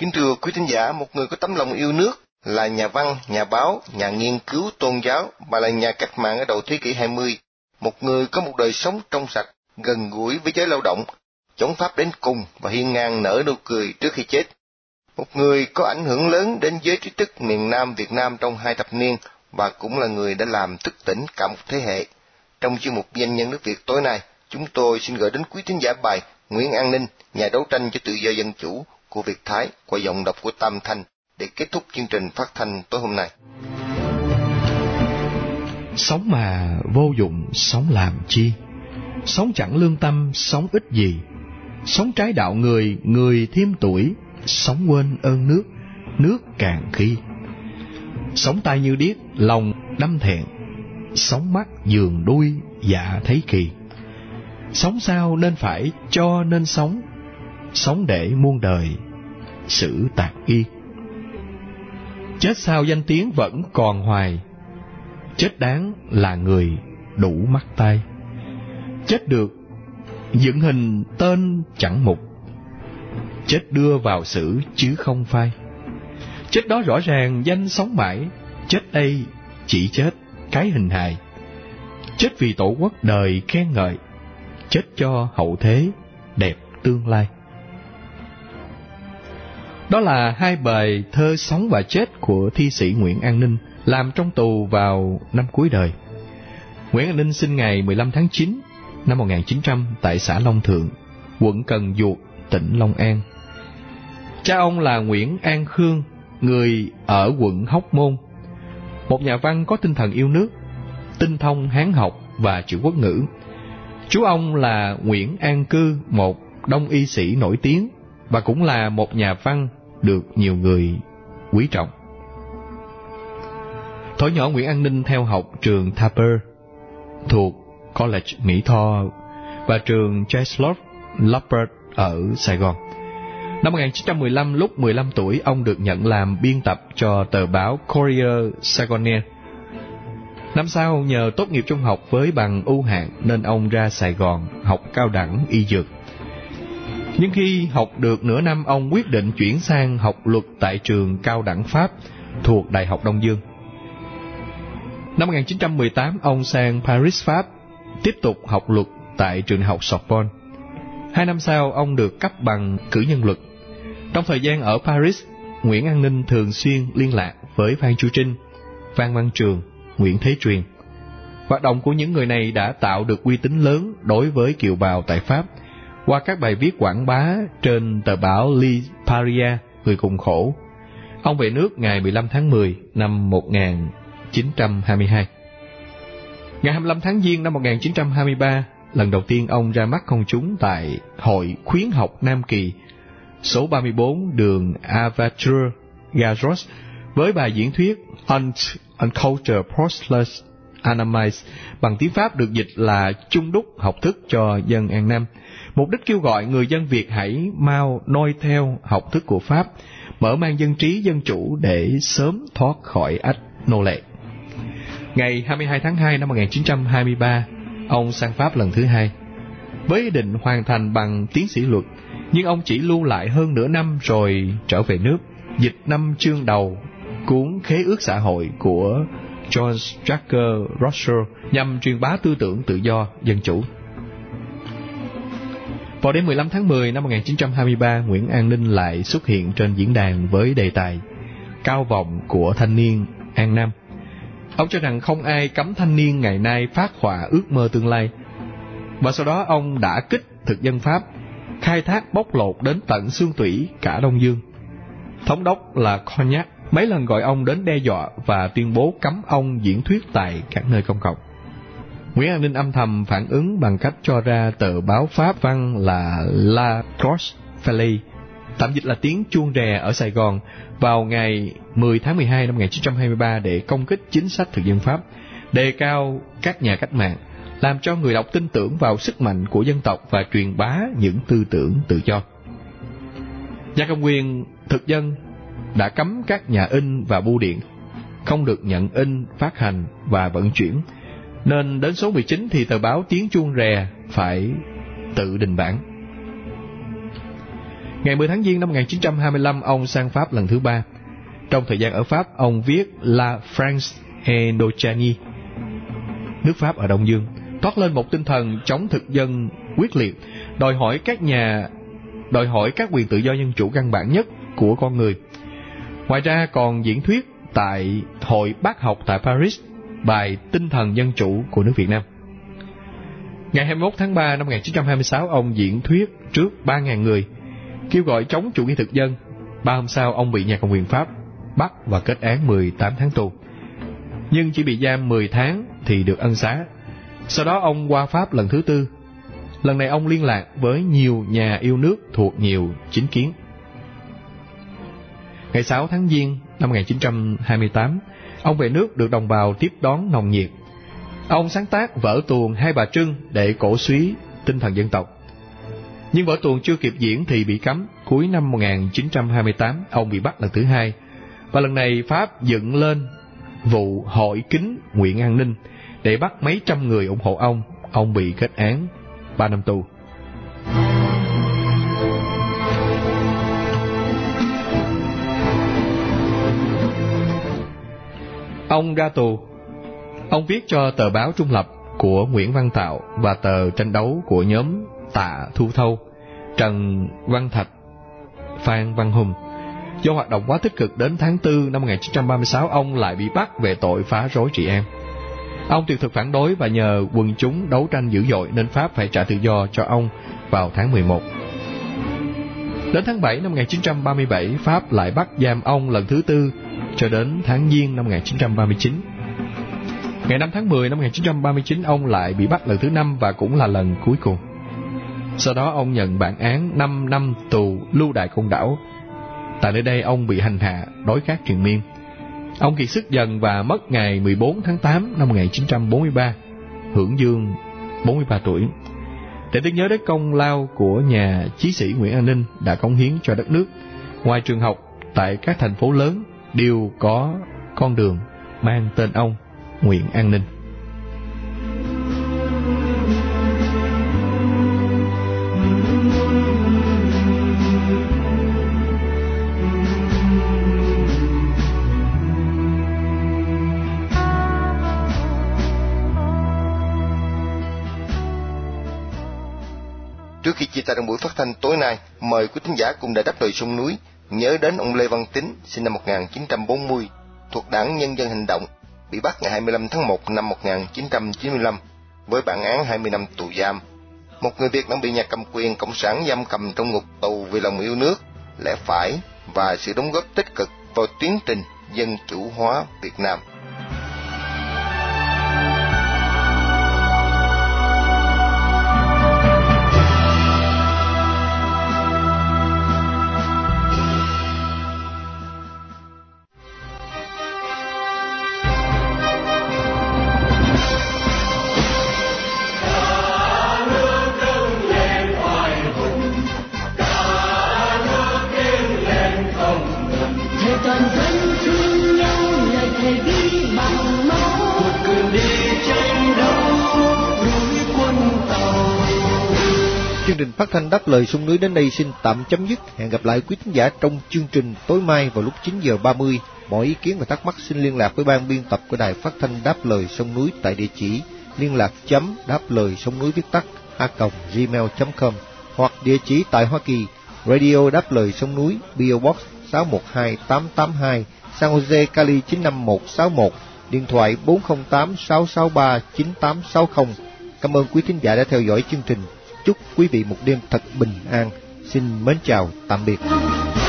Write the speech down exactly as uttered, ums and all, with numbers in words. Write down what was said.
Kính thưa quý thính giả, một người có tấm lòng yêu nước, là nhà văn, nhà báo, nhà nghiên cứu tôn giáo và là nhà cách mạng ở đầu thế kỷ hai mươi. Một người có một đời sống trong sạch, gần gũi với giới lao động, chống Pháp đến cùng và hiên ngang nở nụ cười trước khi chết. Một người có ảnh hưởng lớn đến giới trí thức miền Nam Việt Nam trong hai thập niên và cũng là người đã làm thức tỉnh cả một thế hệ. Trong chuyên mục Doanh nhân nước Việt tối nay, chúng tôi xin gửi đến quý thính giả bài Nguyễn An Ninh, nhà đấu tranh cho tự do dân chủ của Việt Thái qua giọng đọc của Tam Thanh để kết thúc chương trình phát thanh tối hôm nay. Sống mà vô dụng, sống làm chi? Sống chẳng lương tâm, sống ích gì? Sống trái đạo người, người thêm tuổi. Sống quên ơn nước, nước càng khi. Sống tai như điếc, lòng đâm thẹn. Sống mắt giường đuôi, dạ thấy kỳ. Sống sao nên phải cho nên sống. Sống để muôn đời xử tạc y. Chết sao danh tiếng vẫn còn hoài. Chết đáng là người đủ mắt tay. Chết được dựng hình tên chẳng mục. Chết đưa vào xử chứ không phai. Chết đó rõ ràng danh sống mãi. Chết đây chỉ chết cái hình hài. Chết vì tổ quốc đời khen ngợi. Chết cho hậu thế đẹp tương lai. Đó là hai bài thơ sống và chết của thi sĩ Nguyễn An Ninh, làm trong tù vào năm cuối đời. Nguyễn An Ninh sinh ngày mười lăm tháng chín năm một nghìn chín trăm tại xã Long Thượng, quận Cần Duộc, tỉnh Long An. Cha ông là Nguyễn An Khương, người ở quận Hóc Môn, một nhà văn có tinh thần yêu nước, tinh thông Hán học và chữ quốc ngữ. Chú ông là Nguyễn An Cư, một đông y sĩ nổi tiếng và cũng là một nhà văn được nhiều người quý trọng. Thuở nhỏ Nguyễn An Ninh theo học trường Thaper thuộc College Mỹ Tho và trường Chancellor Lambert ở Sài Gòn. Năm một nghìn chín trăm mười lăm, lúc mười lăm tuổi, ông được nhận làm biên tập cho tờ báo Courrier Saguenay. Năm sau, nhờ tốt nghiệp trung học với bằng ưu hạng nên ông ra Sài Gòn học cao đẳng y dược. Nhưng khi học được nửa năm, ông quyết định chuyển sang học luật tại trường cao đẳng Pháp thuộc Đại học Đông Dương. Năm một nghìn chín trăm mười tám, ông sang Paris, Pháp, tiếp tục học luật tại trường đại học Sorbonne. Hai năm sau, ông được cấp bằng cử nhân luật. Trong thời gian ở Paris, Nguyễn An Ninh thường xuyên liên lạc với Phan Chu Trinh, Phan Văn Trường, Nguyễn Thế Truyền. Hoạt động của những người này đã tạo được uy tín lớn đối với kiều bào tại Pháp qua các bài viết quảng bá trên tờ báo Le Paria, Người cùng khổ. Ông về nước ngày mười lăm tháng mười năm một nghìn chín trăm hai mươi hai. Ngày hai mươi lăm tháng Giêng năm một nghìn chín trăm hai mươi ba, lần đầu tiên ông ra mắt công chúng tại Hội Khuyến học Nam Kỳ, số ba mươi bốn đường Aventure Gazros, với bài diễn thuyết Art and Culture Prosperous Anamais, bằng tiếng Pháp được dịch là chung đúc học thức cho dân An Nam. Mục đích kêu gọi người dân Việt hãy mau noi theo học thức của Pháp, mở mang dân trí dân chủ để sớm thoát khỏi ách nô lệ. Ngày hai mươi hai tháng hai năm một nghìn chín trăm hai mươi ba, ông sang Pháp lần thứ hai, với ý định hoàn thành bằng tiến sĩ luật, nhưng ông chỉ lưu lại hơn nửa năm rồi trở về nước, dịch năm chương đầu cuốn Khế ước xã hội của John Jacker Russell nhằm truyền bá tư tưởng tự do, dân chủ. Vào đêm mười lăm tháng mười năm một nghìn chín trăm hai mươi ba, Nguyễn An Ninh lại xuất hiện trên diễn đàn với đề tài Cao vọng của thanh niên An Nam. Ông cho rằng không ai cấm thanh niên ngày nay phát họa ước mơ tương lai. Và sau đó ông đã kích thực dân Pháp, khai thác bóc lột đến tận xương tủy cả Đông Dương. Thống đốc là Cognac mấy lần gọi ông đến đe dọa và tuyên bố cấm ông diễn thuyết tại các nơi công cộng. Nguyễn An Ninh âm thầm phản ứng bằng cách cho ra tờ báo Pháp văn là La Croix Fallée, tạm dịch là tiếng chuông rè ở Sài Gòn, vào ngày mười tháng mười hai năm một nghìn chín trăm hai mươi ba để công kích chính sách thực dân Pháp, đề cao các nhà cách mạng, làm cho người đọc tin tưởng vào sức mạnh của dân tộc và truyền bá những tư tưởng tự do. Nhà cầm quyền thực dân đã cấm các nhà in và bưu điện không được nhận in, phát hành và vận chuyển, nên đến số mười chín thì tờ báo Tiếng Chuông Rè phải tự đình bản. Ngày mười tháng Giêng năm một nghìn chín trăm hai mươi lăm, ông sang Pháp lần thứ ba. Trong thời gian ở Pháp, ông viết La France Indochine, nước Pháp ở Đông Dương, toát lên một tinh thần chống thực dân quyết liệt, đòi hỏi các nhà đòi hỏi các quyền tự do dân chủ căn bản nhất của con người. Ngoài ra còn diễn thuyết tại Hội Bác học tại Paris bài Tinh thần dân chủ của nước Việt Nam. Ngày hai mươi mốt tháng ba năm một nghìn chín trăm hai mươi sáu, ông diễn thuyết trước ba nghìn người, kêu gọi chống chủ nghĩa thực dân. Ba hôm sau, ông bị nhà cầm quyền Pháp bắt và kết án mười tám tháng tù, nhưng chỉ bị giam mười tháng thì được ân xá. Sau đó ông qua Pháp lần thứ tư. Lần này ông liên lạc với nhiều nhà yêu nước thuộc nhiều chính kiến. Ngày sáu tháng Giêng năm một nghìn chín trăm hai mươi tám, ông về nước được đồng bào tiếp đón nồng nhiệt. Ông sáng tác vở tuồng Hai Bà Trưng để cổ súy tinh thần dân tộc. Nhưng vở tuồng chưa kịp diễn thì bị cấm. Cuối năm một nghìn chín trăm hai mươi tám, ông bị bắt lần thứ hai. Và lần này Pháp dựng lên vụ hội kính Nguyễn An Ninh để bắt mấy trăm người ủng hộ ông. Ông bị kết án ba năm tù. Ông ra tù. Ông viết cho tờ báo Trung Lập của Nguyễn Văn Tạo và tờ Tranh đấu của nhóm Tạ Thu Thâu, Trần Văn Thạch, Phan Văn Hùng. Do hoạt động quá tích cực, đến tháng tư năm một nghìn chín trăm ba mươi sáu, ông lại bị bắt về tội phá rối trị an. Ông tuyệt thực phản đối và nhờ quần chúng đấu tranh dữ dội nên Pháp phải trả tự do cho ông vào tháng mười một. Đến tháng bảy năm một nghìn chín trăm ba mươi bảy, Pháp lại bắt giam ông lần thứ tư cho đến tháng Giêng năm một nghìn chín trăm ba mươi chín. Ngày năm tháng mười năm một nghìn chín trăm ba mươi chín, ông lại bị bắt lần thứ năm và cũng là lần cuối cùng. Sau đó ông nhận bản án năm năm tù lưu đày Côn Đảo. Tại nơi đây ông bị hành hạ, đói khát triền miên. Ông kiệt sức dần và mất ngày mười bốn tháng tám năm một nghìn chín trăm bốn mươi ba, hưởng dương bốn mươi ba tuổi. Để tưởng nhớ đến công lao của nhà chí sĩ Nguyễn An Ninh đã cống hiến cho đất nước, ngoài trường học tại các thành phố lớn đều có con đường mang tên ông, Nguyễn An Ninh. Trước khi chia tay trong buổi phát thanh tối nay, mời quý thính giả cùng Đài Đáp Lời Sông Núi nhớ đến ông Lê Văn Tín, sinh năm một nghìn chín trăm bốn mươi, thuộc Đảng Nhân dân Hành động, bị bắt ngày hai mươi lăm tháng một năm một nghìn chín trăm chín mươi lăm với bản án hai mươi năm tù giam. Một người Việt đang bị nhà cầm quyền cộng sản giam cầm trong ngục tù vì lòng yêu nước, lẽ phải và sự đóng góp tích cực vào tiến trình dân chủ hóa Việt Nam. Chương trình phát thanh Đáp Lời Sông Núi đến đây xin tạm chấm dứt. Hẹn gặp lại quý thính giả trong chương trình tối mai vào lúc chín giờ ba mươi. Mọi ý kiến và thắc mắc xin liên lạc với ban biên tập của đài phát thanh Đáp Lời Sông Núi tại địa chỉ liên lạc chấm đáp lời sông núi viết tắt a còng gmail chấm com hoặc địa chỉ tại Hoa Kỳ, Radio Đáp Lời Sông Núi, pê ô Box sáu một hai tám tám hai, San Jose, Cali chín năm một sáu một, điện thoại bốn không tám sáu sáu ba chín tám sáu không. Cảm ơn quý thính giả đã theo dõi chương trình. Chúc quý vị một đêm thật bình an. Xin mến chào, tạm biệt.